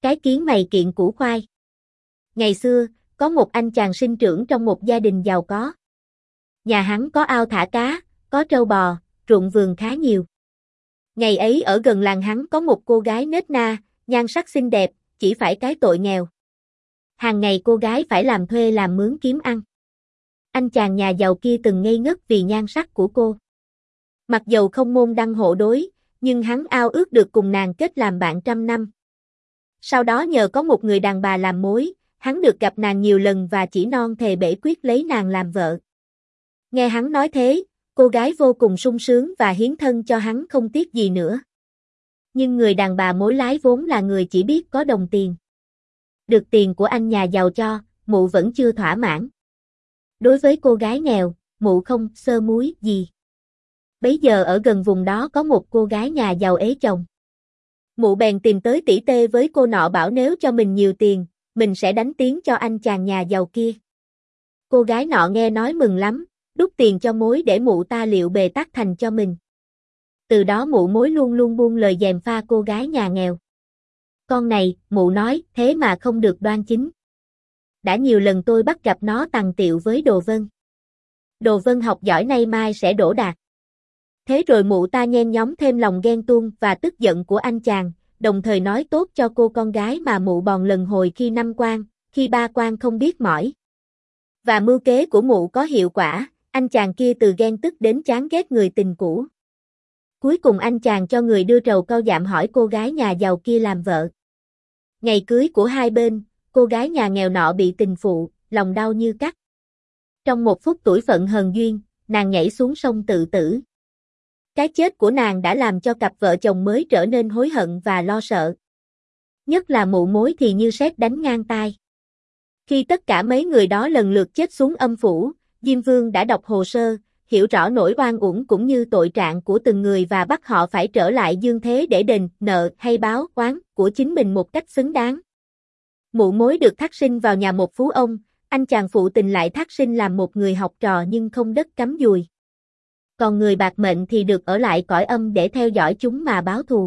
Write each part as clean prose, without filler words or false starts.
Cái kiến mày kiện củ khoai. Ngày xưa, có một anh chàng sinh trưởng trong một gia đình giàu có. Nhà hắn có ao thả cá, có trâu bò, ruộng vườn khá nhiều. Ngày ấy ở gần làng hắn có một cô gái nết na, nhan sắc xinh đẹp, chỉ phải cái tội nghèo. Hàng ngày cô gái phải làm thuê làm mướn kiếm ăn. Anh chàng nhà giàu kia từng ngây ngất vì nhan sắc của cô. Mặc dầu không môn đăng hộ đối, nhưng hắn ao ước được cùng nàng kết làm bạn trăm năm. Sau đó nhờ có một người đàn bà làm mối, hắn được gặp nàng nhiều lần và chỉ non thề bể quyết lấy nàng làm vợ. Nghe hắn nói thế, cô gái vô cùng sung sướng và hiến thân cho hắn không tiếc gì nữa. Nhưng người đàn bà mối lái vốn là người chỉ biết có đồng tiền. Được tiền của anh nhà giàu cho, mụ vẫn chưa thỏa mãn. Đối với cô gái nghèo, mụ không sơ múi gì. Bấy giờ ở gần vùng đó có một cô gái nhà giàu ế chồng. Mụ bèn tìm tới tỉ tê với cô nọ bảo nếu cho mình nhiều tiền, mình sẽ đánh tiếng cho anh chàng nhà giàu kia. Cô gái nọ nghe nói mừng lắm, đút tiền cho mối để mụ ta liệu bề tắc thành cho mình. Từ đó mụ mối luôn luôn buông lời gièm pha cô gái nhà nghèo. Con này, mụ nói, thế mà không được đoan chính. Đã nhiều lần tôi bắt gặp nó tằng tiệu với Đồ Vân. Đồ Vân học giỏi nay mai sẽ đỗ đạt. Thế rồi mụ ta nhen nhóm thêm lòng ghen tuông và tức giận của anh chàng, đồng thời nói tốt cho cô con gái mà mụ bòn lần hồi khi 5 quan, khi 3 quan không biết mỏi. Và mưu kế của mụ có hiệu quả, anh chàng kia từ ghen tức đến chán ghét người tình cũ. Cuối cùng anh chàng cho người đưa trầu cau dạm hỏi cô gái nhà giàu kia làm vợ. Ngày cưới của hai bên, cô gái nhà nghèo nọ bị tình phụ, lòng đau như cắt. Trong một phút tủi phận hờn duyên, nàng nhảy xuống sông tự tử. Cái chết của nàng đã làm cho cặp vợ chồng mới trở nên hối hận và lo sợ. Nhất là mụ mối thì như sét đánh ngang tai. Khi tất cả mấy người đó lần lượt chết xuống âm phủ, Diêm Vương đã đọc hồ sơ, hiểu rõ nỗi oan uổng cũng như tội trạng của từng người và bắt họ phải trở lại dương thế để đền nợ hay báo oán của chính mình một cách xứng đáng. Mụ mối được thác sinh vào nhà một phú ông, anh chàng phụ tình lại thác sinh làm một người học trò nhưng không đất cắm dùi. Còn người bạc mệnh thì được ở lại cõi âm để theo dõi chúng mà báo thù.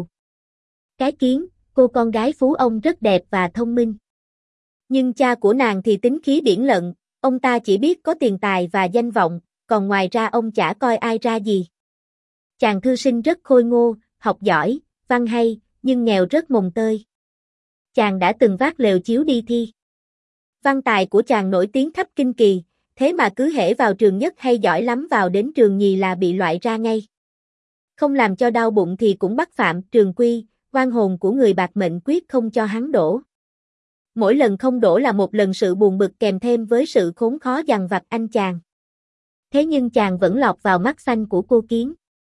Cái kiến, cô con gái phú ông rất đẹp và thông minh. Nhưng cha của nàng thì tính khí biển lận, ông ta chỉ biết có tiền tài và danh vọng, còn ngoài ra ông chả coi ai ra gì. Chàng thư sinh rất khôi ngô, học giỏi, văn hay, nhưng nghèo rất mồng tơi. Chàng đã từng vác lều chiếu đi thi. Văn tài của chàng nổi tiếng khắp kinh kỳ, thế mà cứ hễ vào trường nhất hay giỏi lắm vào đến trường nhì là bị loại ra ngay. Không làm cho đau bụng thì cũng bắt phạm trường quy, oan hồn của người bạc mệnh quyết không cho hắn đổ. Mỗi lần không đổ là một lần sự buồn bực kèm thêm với sự khốn khó dằn vặt anh chàng. Thế nhưng chàng vẫn lọt vào mắt xanh của cô kiến.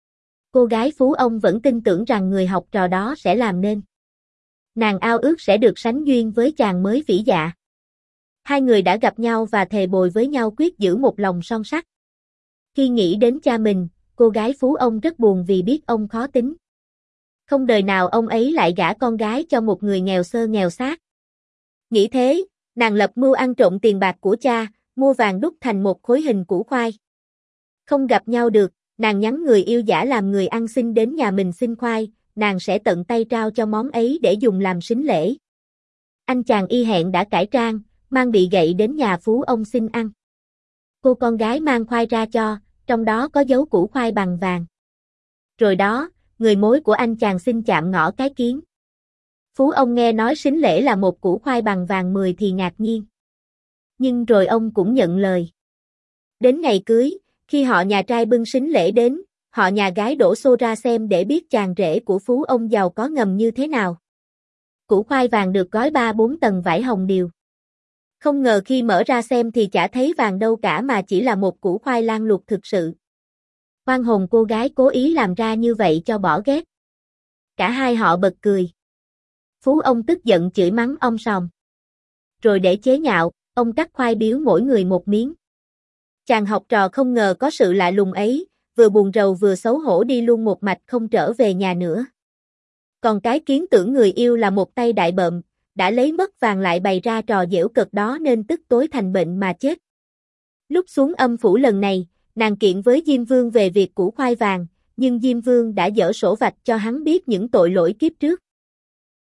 Cô gái phú ông vẫn tin tưởng rằng người học trò đó sẽ làm nên. Nàng ao ước sẽ được sánh duyên với chàng mới vĩ dạ. Hai người đã gặp nhau và thề bồi với nhau quyết giữ một lòng son sắt. Khi nghĩ đến cha mình, cô gái phú ông rất buồn vì biết ông khó tính. Không đời nào ông ấy lại gả con gái cho một người nghèo sơ nghèo xác. Nghĩ thế, nàng lập mưu ăn trộm tiền bạc của cha, mua vàng đúc thành một khối hình củ khoai. Không gặp nhau được, nàng nhắn người yêu giả làm người ăn xin đến nhà mình xin khoai, nàng sẽ tận tay trao cho món ấy để dùng làm sính lễ. Anh chàng y hẹn đã cải trang, mang bị gậy đến nhà phú ông xin ăn. Cô con gái mang khoai ra cho, trong đó có dấu củ khoai bằng vàng. Rồi đó, người mối của anh chàng xin chạm ngõ cái kiến. Phú ông nghe nói sính lễ là một củ khoai bằng vàng 10 thì ngạc nhiên. Nhưng rồi ông cũng nhận lời. Đến ngày cưới, khi họ nhà trai bưng sính lễ đến, họ nhà gái đổ xô ra xem để biết chàng rể của phú ông giàu có ngầm như thế nào. Củ khoai vàng được gói 3-4 tầng vải hồng điều. Không ngờ khi mở ra xem thì chả thấy vàng đâu cả mà chỉ là một củ khoai lang luộc thực sự. Oan hồn cô gái cố ý làm ra như vậy cho bỏ ghét. Cả hai họ bật cười. Phú ông tức giận chửi mắng om sòm. Rồi để chế nhạo, ông cắt khoai biếu mỗi người một miếng. Chàng học trò không ngờ có sự lạ lùng ấy, vừa buồn rầu vừa xấu hổ đi luôn một mạch không trở về nhà nữa. Còn cái kiến tưởng người yêu là một tay đại bợm, đã lấy mất vàng lại bày ra trò giễu cợt đó nên tức tối thành bệnh mà chết. Lúc xuống âm phủ lần này, nàng kiện với Diêm Vương về việc củ khoai vàng, nhưng Diêm Vương đã dở sổ vạch cho hắn biết những tội lỗi kiếp trước.